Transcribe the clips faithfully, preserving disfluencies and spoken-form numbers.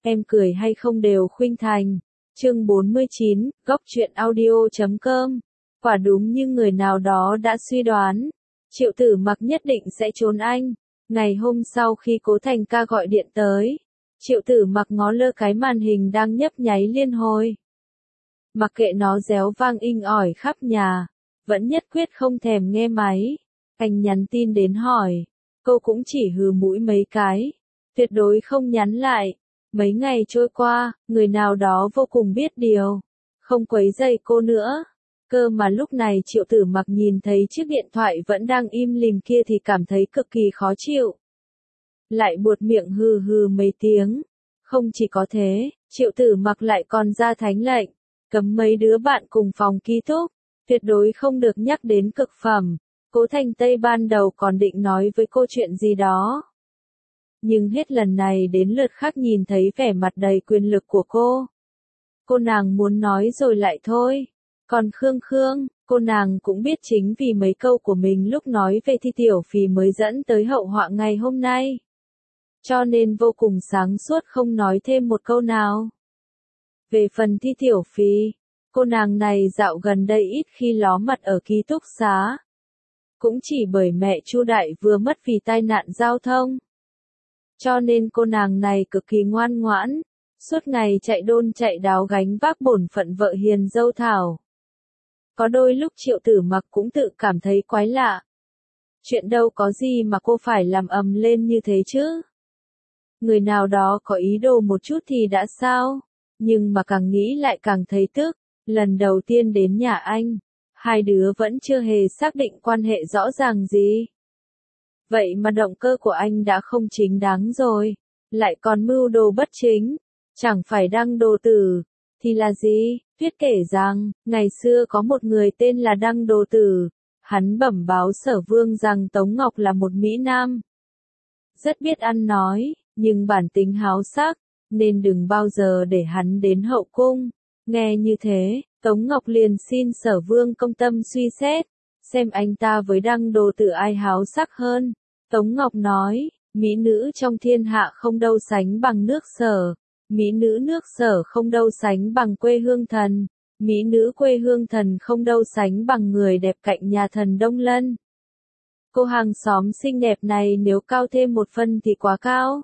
em cười hay không đều khuynh thành. Chương bốn mươi chín, góc truyện audio chấm com. Quả đúng như người nào đó đã suy đoán, Triệu Tử Mặc nhất định sẽ trốn anh. Ngày hôm sau khi Cố Thành ca gọi điện tới, Triệu Tử Mặc ngó lơ cái màn hình đang nhấp nháy liên hồi. Mặc kệ nó réo vang inh ỏi khắp nhà, vẫn nhất quyết không thèm nghe máy. Anh nhắn tin đến hỏi, cô cũng chỉ hừ mũi mấy cái, tuyệt đối không nhắn lại. Mấy ngày trôi qua, người nào đó vô cùng biết điều, không quấy rầy cô nữa. Cơ mà lúc này Triệu Tử Mặc nhìn thấy chiếc điện thoại vẫn đang im lìm kia thì cảm thấy cực kỳ khó chịu. Lại buột miệng hừ hừ mấy tiếng. Không chỉ có thế, Triệu Tử Mặc lại còn ra thánh lệnh, cấm mấy đứa bạn cùng phòng ký túc, tuyệt đối không được nhắc đến cực phẩm. Cố Thành Tây ban đầu còn định nói với cô chuyện gì đó, nhưng hết lần này đến lượt khác nhìn thấy vẻ mặt đầy quyền lực của cô. Cô nàng muốn nói rồi lại thôi. Còn Khương Khương, cô nàng cũng biết chính vì mấy câu của mình lúc nói về Thi Tiểu Phì mới dẫn tới hậu họa ngày hôm nay. Cho nên vô cùng sáng suốt không nói thêm một câu nào. Về phần Thi Tiểu Phì, cô nàng này dạo gần đây ít khi ló mặt ở ký túc xá. Cũng chỉ bởi mẹ Chu Đại vừa mất vì tai nạn giao thông. Cho nên cô nàng này cực kỳ ngoan ngoãn, suốt ngày chạy đôn chạy đáo gánh vác bổn phận vợ hiền dâu Thảo. Có đôi lúc Triệu Tử Mặc cũng tự cảm thấy quái lạ. Chuyện đâu có gì mà cô phải làm ầm lên như thế chứ. Người nào đó có ý đồ một chút thì đã sao, nhưng mà càng nghĩ lại càng thấy tức. Lần đầu tiên đến nhà anh, hai đứa vẫn chưa hề xác định quan hệ rõ ràng gì. Vậy mà động cơ của anh đã không chính đáng rồi, lại còn mưu đồ bất chính, chẳng phải Đăng Đồ Tử, thì là gì? Tuyết kể rằng, ngày xưa có một người tên là Đăng Đồ Tử, hắn bẩm báo Sở Vương rằng Tống Ngọc là một mỹ nam. Rất biết ăn nói, nhưng bản tính háo sắc, nên đừng bao giờ để hắn đến hậu cung. Nghe như thế, Tống Ngọc liền xin Sở Vương công tâm suy xét, xem anh ta với Đăng Đồ Tử ai háo sắc hơn. Tống Ngọc nói, mỹ nữ trong thiên hạ không đâu sánh bằng nước Sở, mỹ nữ nước Sở không đâu sánh bằng quê hương thần, mỹ nữ quê hương thần không đâu sánh bằng người đẹp cạnh nhà thần Đông Lân. Cô hàng xóm xinh đẹp này nếu cao thêm một phân thì quá cao,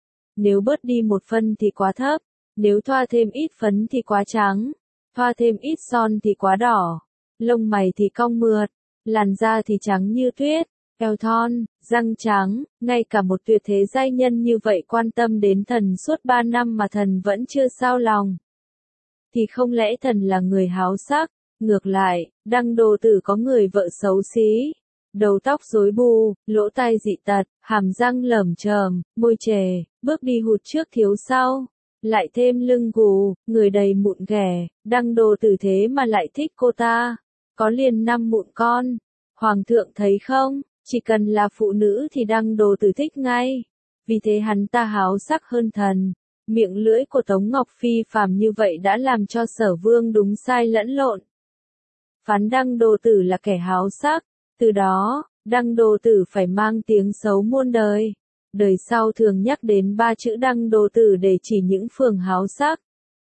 nếu bớt đi một phân thì quá thấp, nếu thoa thêm ít phấn thì quá trắng, thoa thêm ít son thì quá đỏ, lông mày thì cong mượt, làn da thì trắng như tuyết, eo thon, răng trắng. Ngay cả một tuyệt thế giai nhân như vậy quan tâm đến thần suốt ba năm mà thần vẫn chưa sao lòng, thì không lẽ thần là người háo sắc? Ngược lại, Đăng Đồ Tử có người vợ xấu xí, đầu tóc rối bù, lỗ tai dị tật, hàm răng lởm chởm, môi chề, bước đi hụt trước thiếu sau, lại thêm lưng gù, người đầy mụn ghẻ. Đăng Đồ Tử thế mà lại thích cô ta, có liền năm mụn con. Hoàng thượng thấy không, chỉ cần là phụ nữ thì Đăng Đồ Tử thích ngay, vì thế hắn ta háo sắc hơn thần. Miệng lưỡi của Tống Ngọc phi phàm như vậy đã làm cho Sở Vương đúng sai lẫn lộn, phán Đăng Đồ Tử là kẻ háo sắc. Từ đó, Đăng Đồ Tử phải mang tiếng xấu muôn đời. Đời sau thường nhắc đến ba chữ Đăng Đồ Tử để chỉ những phường háo sắc.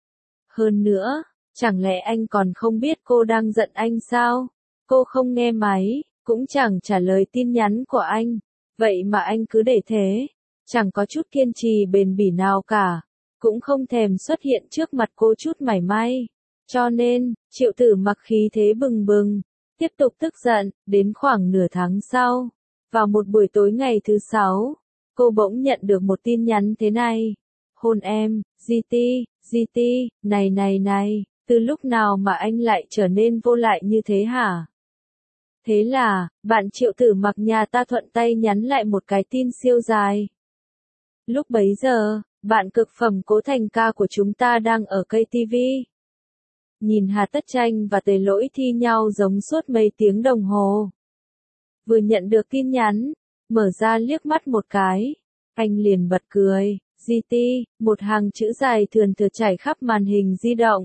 Hơn nữa, chẳng lẽ anh còn không biết cô đang giận anh sao? Cô không nghe máy, cũng chẳng trả lời tin nhắn của anh. Vậy mà anh cứ để thế, chẳng có chút kiên trì bền bỉ nào cả, cũng không thèm xuất hiện trước mặt cô chút mảy may. Cho nên, Triệu Tử Mặc khí thế bừng bừng, tiếp tục tức giận. Đến khoảng nửa tháng sau, vào một buổi tối ngày thứ sáu, cô bỗng nhận được một tin nhắn thế này. Hôn em, giê tê, giê tê, này này này, từ lúc nào mà anh lại trở nên vô lại như thế hả? Thế là, bạn Triệu Tử Mặc nhà ta thuận tay nhắn lại một cái tin siêu dài. Lúc bấy giờ, bạn cực phẩm Cố Thành ca của chúng ta đang ở cây ti vi. Nhìn Hà Tất Tranh và Tề Lỗi thi nhau giống suốt mấy tiếng đồng hồ. Vừa nhận được tin nhắn, mở ra liếc mắt một cái, anh liền bật cười. giê tê, một hàng chữ dài thườn thượt trải khắp màn hình di động.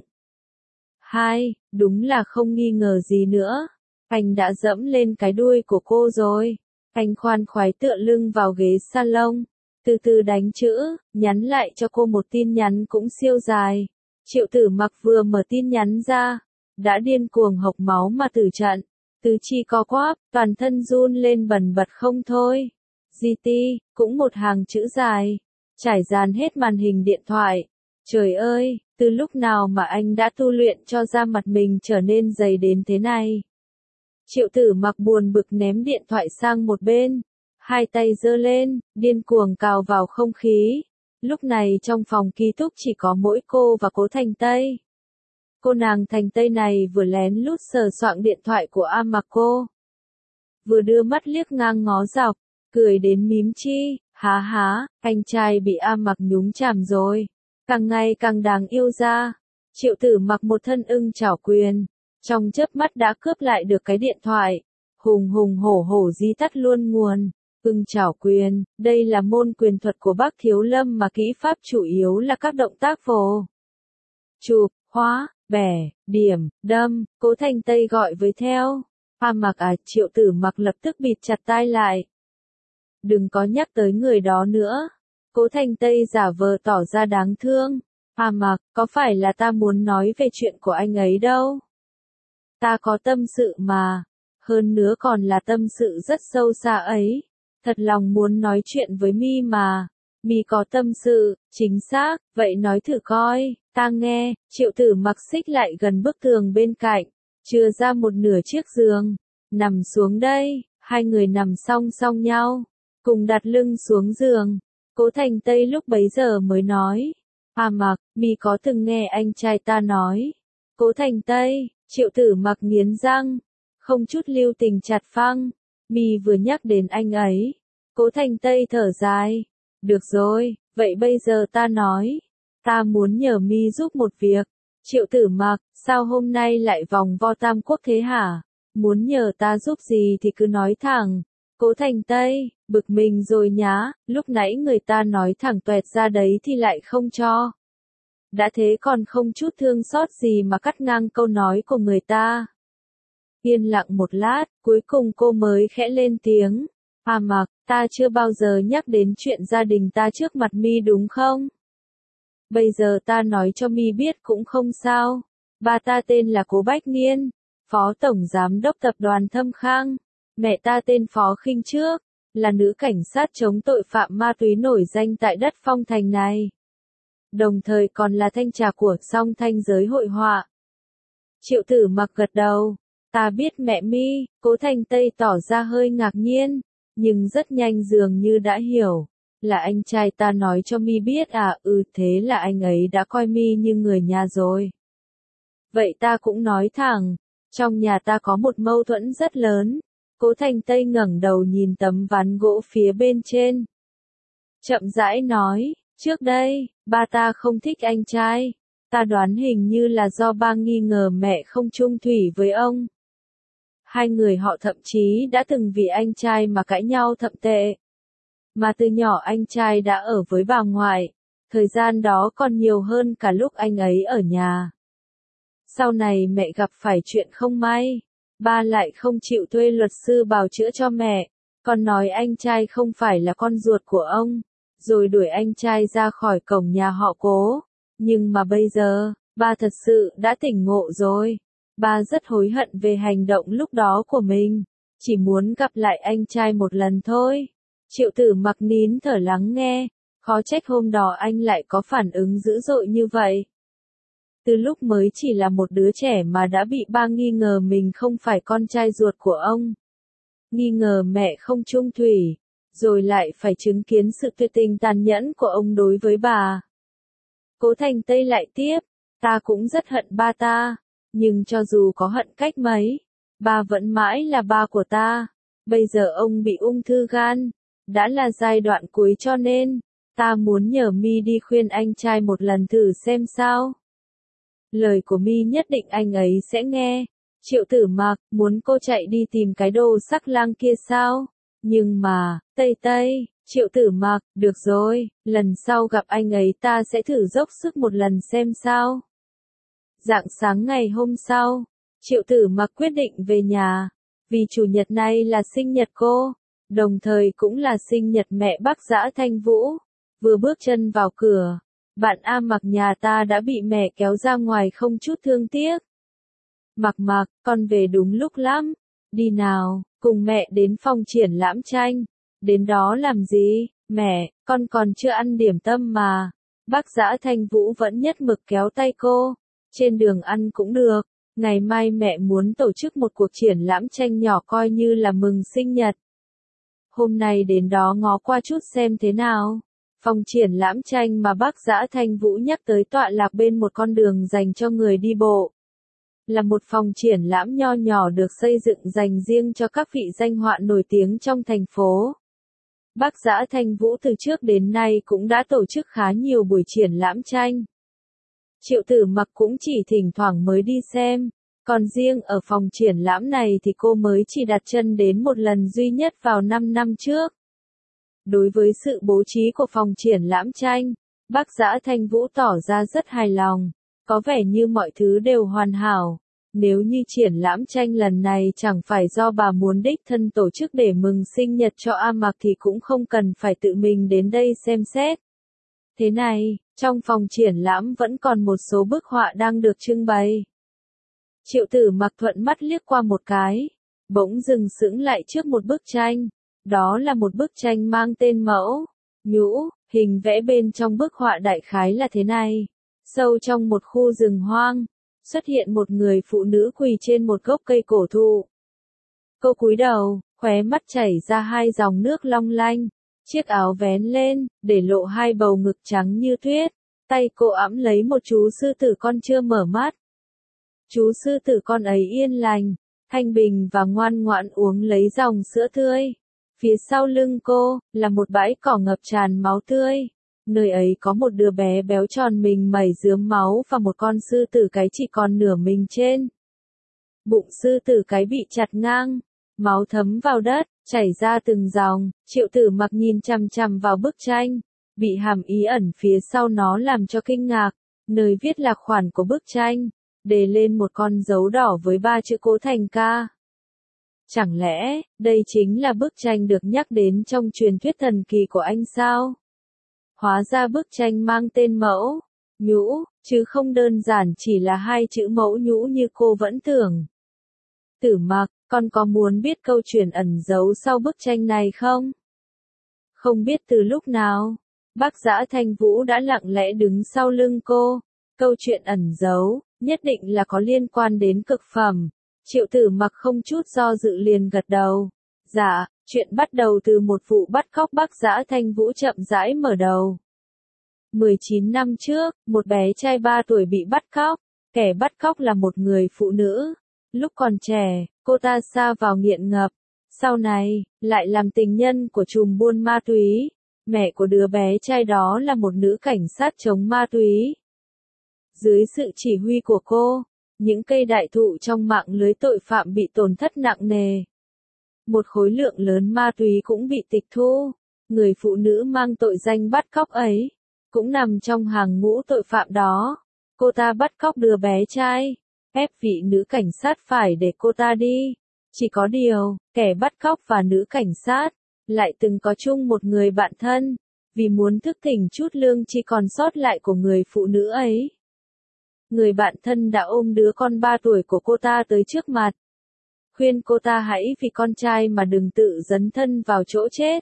Hai, đúng là không nghi ngờ gì nữa. Anh đã dẫm lên cái đuôi của cô rồi. Anh khoan khoái tựa lưng vào ghế salon, từ từ đánh chữ, nhắn lại cho cô một tin nhắn cũng siêu dài. Triệu Tử Mặc vừa mở tin nhắn ra, đã điên cuồng hộc máu mà tử trận, tứ chi co quắp, toàn thân run lên bần bật không thôi. giê tê, cũng một hàng chữ dài, trải dàn hết màn hình điện thoại. Trời ơi, từ lúc nào mà anh đã tu luyện cho da mặt mình trở nên dày đến thế này? Triệu Tử Mặc buồn bực ném điện thoại sang một bên, hai tay giơ lên, điên cuồng cào vào không khí. Lúc này trong phòng ký túc chỉ có mỗi cô và Cố Thành Tây. Cô nàng Thành Tây này vừa lén lút sờ soạng điện thoại của A Mặc cô, vừa đưa mắt liếc ngang ngó dọc, cười đến mím chi, há há, anh trai bị A Mặc nhúng chàm rồi, càng ngày càng đáng yêu ra. Triệu Tử Mặc một thân ưng chảo quyền, trong chớp mắt đã cướp lại được cái điện thoại, hùng hùng hổ hổ dí tắt luôn nguồn. Ưng chảo quyền, đây là môn quyền thuật của Bác Thiếu Lâm mà kỹ pháp chủ yếu là các động tác vồ, chụp, hóa, bẻ, điểm, đâm. Cố Thành Tây gọi với theo. A Mặc à, Triệu Tử Mặc lập tức bịt chặt tai lại. Đừng có nhắc tới người đó nữa. Cố Thành Tây giả vờ tỏ ra đáng thương. A Mặc, có phải là ta muốn nói về chuyện của anh ấy đâu. Ta có tâm sự mà. Hơn nữa còn là tâm sự rất sâu xa ấy. Thật lòng muốn nói chuyện với mi mà. Mi có tâm sự, chính xác, vậy nói thử coi, ta nghe. Triệu Tử Mặc xích lại gần bức tường bên cạnh, chừa ra một nửa chiếc giường, nằm xuống đây. Hai người nằm song song nhau, cùng đặt lưng xuống giường. Cố Thành Tây lúc bấy giờ mới nói, A Mặc, mi có từng nghe anh trai ta nói. Cố Thành Tây, Triệu Tử Mặc nghiến răng, không chút lưu tình chặt phăng. Mi vừa nhắc đến anh ấy. Cố Thành Tây thở dài. Được rồi, vậy bây giờ ta nói. Ta muốn nhờ mi giúp một việc. Triệu Tử Mặc, sao hôm nay lại vòng vo Tam Quốc thế hả? Muốn nhờ ta giúp gì thì cứ nói thẳng. Cố Thành Tây, bực mình rồi nhá, lúc nãy người ta nói thẳng toẹt ra đấy thì lại không cho. Đã thế còn không chút thương xót gì mà cắt ngang câu nói của người ta. Yên lặng một lát, cuối cùng cô mới khẽ lên tiếng. A Mặc, ta chưa bao giờ nhắc đến chuyện gia đình ta trước mặt mi đúng không? Bây giờ ta nói cho mi biết cũng không sao. Ba ta tên là Cố Bách Niên, Phó Tổng Giám đốc Tập đoàn Thâm Khang. Mẹ ta tên Phó Khinh Trước, là nữ cảnh sát chống tội phạm ma túy nổi danh tại đất Phong Thành này. Đồng thời còn là thanh trà của Song Thanh giới hội họa. Triệu Tử Mặc gật đầu. Ta biết mẹ mi. Cố Thành Tây tỏ ra hơi ngạc nhiên, nhưng rất nhanh dường như đã hiểu. Là anh trai ta nói cho mi biết à, ừ thế là anh ấy đã coi mi như người nhà rồi. Vậy ta cũng nói thẳng, trong nhà ta có một mâu thuẫn rất lớn. Cố Thành Tây ngẩng đầu nhìn tấm ván gỗ phía bên trên. Chậm rãi nói, trước đây, ba ta không thích anh trai. Ta đoán hình như là do ba nghi ngờ mẹ không chung thủy với ông. Hai người họ thậm chí đã từng vì anh trai mà cãi nhau thậm tệ. Mà từ nhỏ anh trai đã ở với bà ngoại, thời gian đó còn nhiều hơn cả lúc anh ấy ở nhà. Sau này mẹ gặp phải chuyện không may, ba lại không chịu thuê luật sư bào chữa cho mẹ, còn nói anh trai không phải là con ruột của ông, rồi đuổi anh trai ra khỏi cổng nhà họ Cố. Nhưng mà bây giờ, ba thật sự đã tỉnh ngộ rồi. Ba rất hối hận về hành động lúc đó của mình, chỉ muốn gặp lại anh trai một lần thôi. Triệu Tử Mặc nín thở lắng nghe, khó trách hôm đó anh lại có phản ứng dữ dội như vậy. Từ lúc mới chỉ là một đứa trẻ mà đã bị ba nghi ngờ mình không phải con trai ruột của ông. Nghi ngờ mẹ không chung thủy, rồi lại phải chứng kiến sự tuyệt tình tàn nhẫn của ông đối với bà. Cố Thành Tây lại tiếp, ta cũng rất hận ba ta, nhưng cho dù có hận cách mấy, ba vẫn mãi là ba của ta. Bây giờ ông bị ung thư gan, đã là giai đoạn cuối cho nên, ta muốn nhờ mi đi khuyên anh trai một lần thử xem sao. Lời của mi nhất định anh ấy sẽ nghe. Triệu Tử Mặc, muốn cô chạy đi tìm cái đồ sắc lang kia sao? Nhưng mà, Tây Tây, Triệu Tử Mặc, được rồi, lần sau gặp anh ấy ta sẽ thử dốc sức một lần xem sao. Rạng sáng ngày hôm sau, Triệu Tử Mặc quyết định về nhà, vì chủ nhật này là sinh nhật cô. đồng thời cũng là sinh nhật mẹ Bác Dã Thanh Vũ. Vừa bước chân vào cửa, bạn A Mặc nhà ta đã bị mẹ kéo ra ngoài không chút thương tiếc. Mặc Mặc, con về đúng lúc lắm. Đi nào, cùng mẹ đến phòng triển lãm tranh. Đến đó làm gì, mẹ, con còn chưa ăn điểm tâm mà. Bác Dã Thanh Vũ vẫn nhất mực kéo tay cô. Trên đường ăn cũng được. Ngày mai mẹ muốn tổ chức một cuộc triển lãm tranh nhỏ coi như là mừng sinh nhật. Hôm nay đến đó ngó qua chút xem thế nào. Phòng triển lãm tranh mà bác Dã Thanh Vũ nhắc tới tọa lạc bên một con đường dành cho người đi bộ. Là một phòng triển lãm nho nhỏ được xây dựng dành riêng cho các vị danh họa nổi tiếng trong thành phố. Bác Dã Thanh Vũ từ trước đến nay cũng đã tổ chức khá nhiều buổi triển lãm tranh. Triệu Tử Mặc cũng chỉ thỉnh thoảng mới đi xem, còn riêng ở phòng triển lãm này thì cô mới chỉ đặt chân đến một lần duy nhất vào năm năm trước. Đối với sự bố trí của phòng triển lãm tranh, bác Dã Thanh Vũ tỏ ra rất hài lòng, có vẻ như mọi thứ đều hoàn hảo. Nếu như triển lãm tranh lần này chẳng phải do bà muốn đích thân tổ chức để mừng sinh nhật cho A Mặc thì cũng không cần phải tự mình đến đây xem xét. Thế này, trong phòng triển lãm vẫn còn một số bức họa đang được trưng bày. Triệu Tử Mặc thuận mắt liếc qua một cái, bỗng dừng sững lại trước một bức tranh. Đó là một bức tranh mang tên Mẫu Nhũ, hình vẽ bên trong bức họa đại khái là thế này. Sâu trong một khu rừng hoang, xuất hiện một người phụ nữ quỳ trên một gốc cây cổ thụ. Cô cúi đầu, khóe mắt chảy ra hai dòng nước long lanh, chiếc áo vén lên, để lộ hai bầu ngực trắng như tuyết. Tay cô ẵm lấy một chú sư tử con chưa mở mắt. Chú sư tử con ấy yên lành, thanh bình và ngoan ngoãn uống lấy dòng sữa tươi. Phía sau lưng cô, là một bãi cỏ ngập tràn máu tươi. Nơi ấy có một đứa bé béo tròn mình mẩy rướm máu và một con sư tử cái chỉ còn nửa mình trên. Bụng sư tử cái bị chặt ngang, máu thấm vào đất, chảy ra từng dòng. Triệu Tử Mặc nhìn chằm chằm vào bức tranh, bị hàm ý ẩn phía sau nó làm cho kinh ngạc. Nơi viết lạc khoản của bức tranh, đề lên một con dấu đỏ với ba chữ Cố Thành Ca. Chẳng lẽ, đây chính là bức tranh được nhắc đến trong truyền thuyết thần kỳ của anh sao? Hóa ra bức tranh mang tên Mẫu Nhũ, chứ không đơn giản chỉ là hai chữ Mẫu Nhũ như cô vẫn tưởng. Tử Mặc, con có muốn biết câu chuyện ẩn giấu sau bức tranh này không? Không biết từ lúc nào, bác Dã Thanh Vũ đã lặng lẽ đứng sau lưng cô. Câu chuyện ẩn giấu, nhất định là có liên quan đến cực phẩm. Triệu Tử Mặc không chút do dự liền gật đầu. Dạ, chuyện bắt đầu từ một vụ bắt cóc bác Dã Thanh Vũ chậm rãi mở đầu. mười chín năm trước, một bé trai ba tuổi bị bắt cóc. Kẻ bắt cóc là một người phụ nữ. Lúc còn trẻ, cô ta sa vào nghiện ngập. Sau này, lại làm tình nhân của trùm buôn ma túy. Mẹ của đứa bé trai đó là một nữ cảnh sát chống ma túy. Dưới sự chỉ huy của cô, những cây đại thụ trong mạng lưới tội phạm bị tổn thất nặng nề. Một khối lượng lớn ma túy cũng bị tịch thu. Người phụ nữ mang tội danh bắt cóc ấy, cũng nằm trong hàng ngũ tội phạm đó. Cô ta bắt cóc đứa bé trai, ép vị nữ cảnh sát phải để cô ta đi. Chỉ có điều, kẻ bắt cóc và nữ cảnh sát, lại từng có chung một người bạn thân, vì muốn thức tỉnh chút lương chi còn sót lại của người phụ nữ ấy. Người bạn thân đã ôm đứa con ba tuổi của cô ta tới trước mặt. Khuyên cô ta hãy vì con trai mà đừng tự dấn thân vào chỗ chết.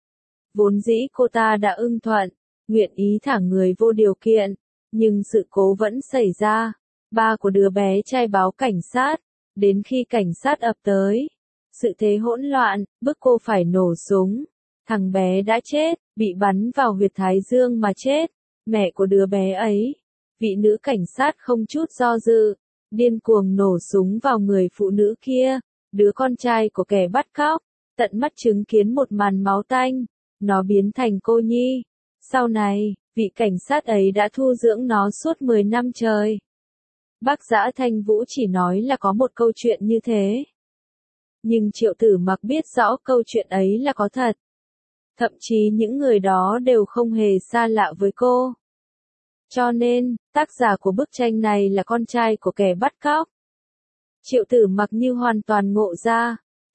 Vốn dĩ cô ta đã ưng thuận, nguyện ý thả người vô điều kiện, nhưng sự cố vẫn xảy ra. Ba của đứa bé trai báo cảnh sát, đến khi cảnh sát ập tới, sự thế hỗn loạn, bức cô phải nổ súng. Thằng bé đã chết, bị bắn vào huyệt thái dương mà chết. Mẹ của đứa bé ấy, vị nữ cảnh sát không chút do dự, điên cuồng nổ súng vào người phụ nữ kia, đứa con trai của kẻ bắt cóc, tận mắt chứng kiến một màn máu tanh, nó biến thành cô nhi. Sau này, vị cảnh sát ấy đã thu dưỡng nó suốt mười năm trời. Bác Dã Thanh Vũ chỉ nói là có một câu chuyện như thế. Nhưng Triệu Tử Mặc biết rõ câu chuyện ấy là có thật. Thậm chí những người đó đều không hề xa lạ với cô. Cho nên, tác giả của bức tranh này là con trai của kẻ bắt cóc. Triệu Tử Mặc như hoàn toàn ngộ ra,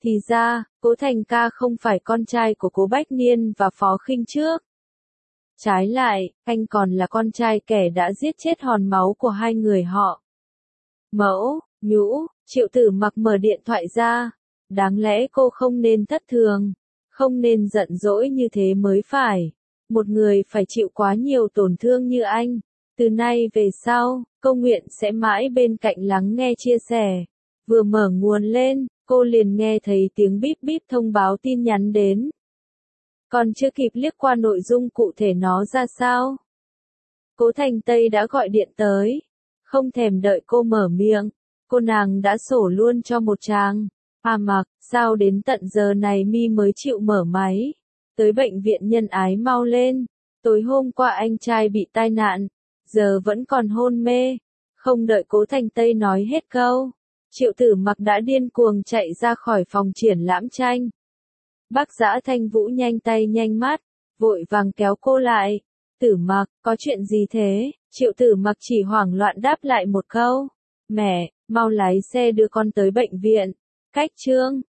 Thì ra, Cố Thành ca không phải con trai của Cố Bách Niên và Phó Khinh trước. Trái lại, anh còn là con trai kẻ đã giết chết hòn máu của hai người họ. Mẫu, Nhũ, Triệu Tử Mặc mở điện thoại ra. Đáng lẽ cô không nên thất thường, không nên giận dỗi như thế mới phải. Một người phải chịu quá nhiều tổn thương như anh. Từ nay về sau, cô nguyện sẽ mãi bên cạnh lắng nghe chia sẻ. Vừa mở nguồn lên, cô liền nghe thấy tiếng bíp bíp thông báo tin nhắn đến. Còn chưa kịp liếc qua nội dung cụ thể nó ra sao. Cố Thành Tây đã gọi điện tới. Không thèm đợi cô mở miệng, cô nàng đã sổ luôn cho một tràng. À Mặc, sao đến tận giờ này mi mới chịu mở máy? Tới bệnh viện Nhân Ái mau lên. Tối hôm qua anh trai bị tai nạn, giờ vẫn còn hôn mê. Không đợi Cố Thành Tây nói hết câu, Triệu Tử Mặc đã điên cuồng chạy ra khỏi phòng triển lãm tranh. Bác Dã Thanh Vũ nhanh tay nhanh mắt, vội vàng kéo cô lại. Tử Mặc, có chuyện gì thế? Triệu Tử Mặc chỉ hoảng loạn đáp lại một câu. Mẹ, mau lái xe đưa con tới bệnh viện. Cách Trương,